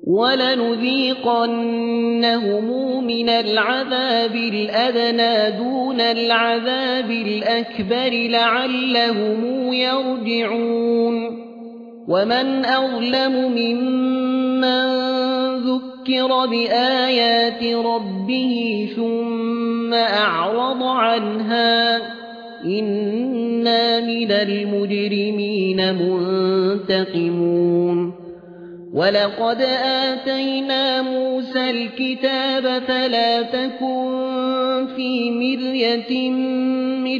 ولنذيقنهم من العذاب الأدنى دون العذاب الأكبر لعلهم يرجعون ومن أظلم ممن ذكر بآيات ربه ثم أعرض عنها إنا من المجرمين منتقمون ولقد آتينا موسى الكتاب فلا تكن في مرية من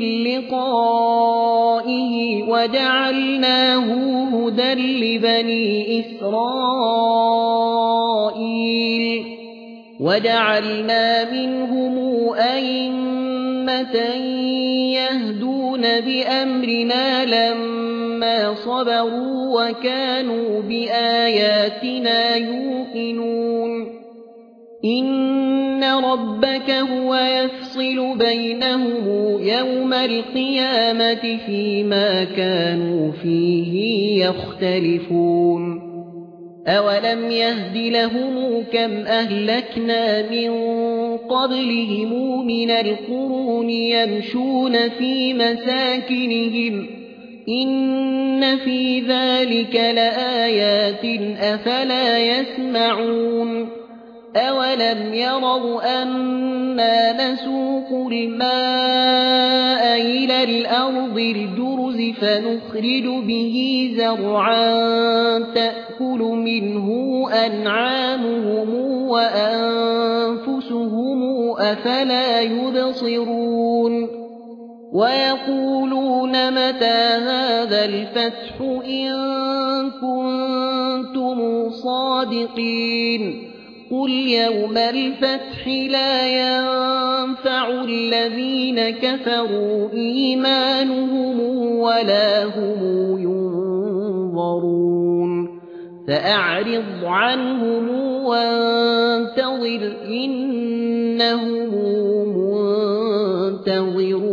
لقائه وجعلناه هدى لبني إسرائيل وجعلنا منهم أئمة يهدون بأمرنا لما صبروا وكانوا بآياتنا يوقنون إن ربك هو يفصل بينهم يوم القيامة فيما كانوا فيه يختلفون أولم يهد لهم كم أهلكنا من قبلهم من القرون يمشون في مساكنهم إن في ذلك لآيات أفلا يسمعون أولم يروا أنا نسوق الماء إلى الأرض الجرز فنخرج به زرعا تأكل منه أنعامهم وأنفسهم أفلا يبصرون ويقولون متى هذا الفتح إن كنتم صادقين قل يوم الفتح لا ينفع الذين كفروا إيمانهم ولا هم ينظرون فأعرض عنهم وانتظر إنهم منتظرون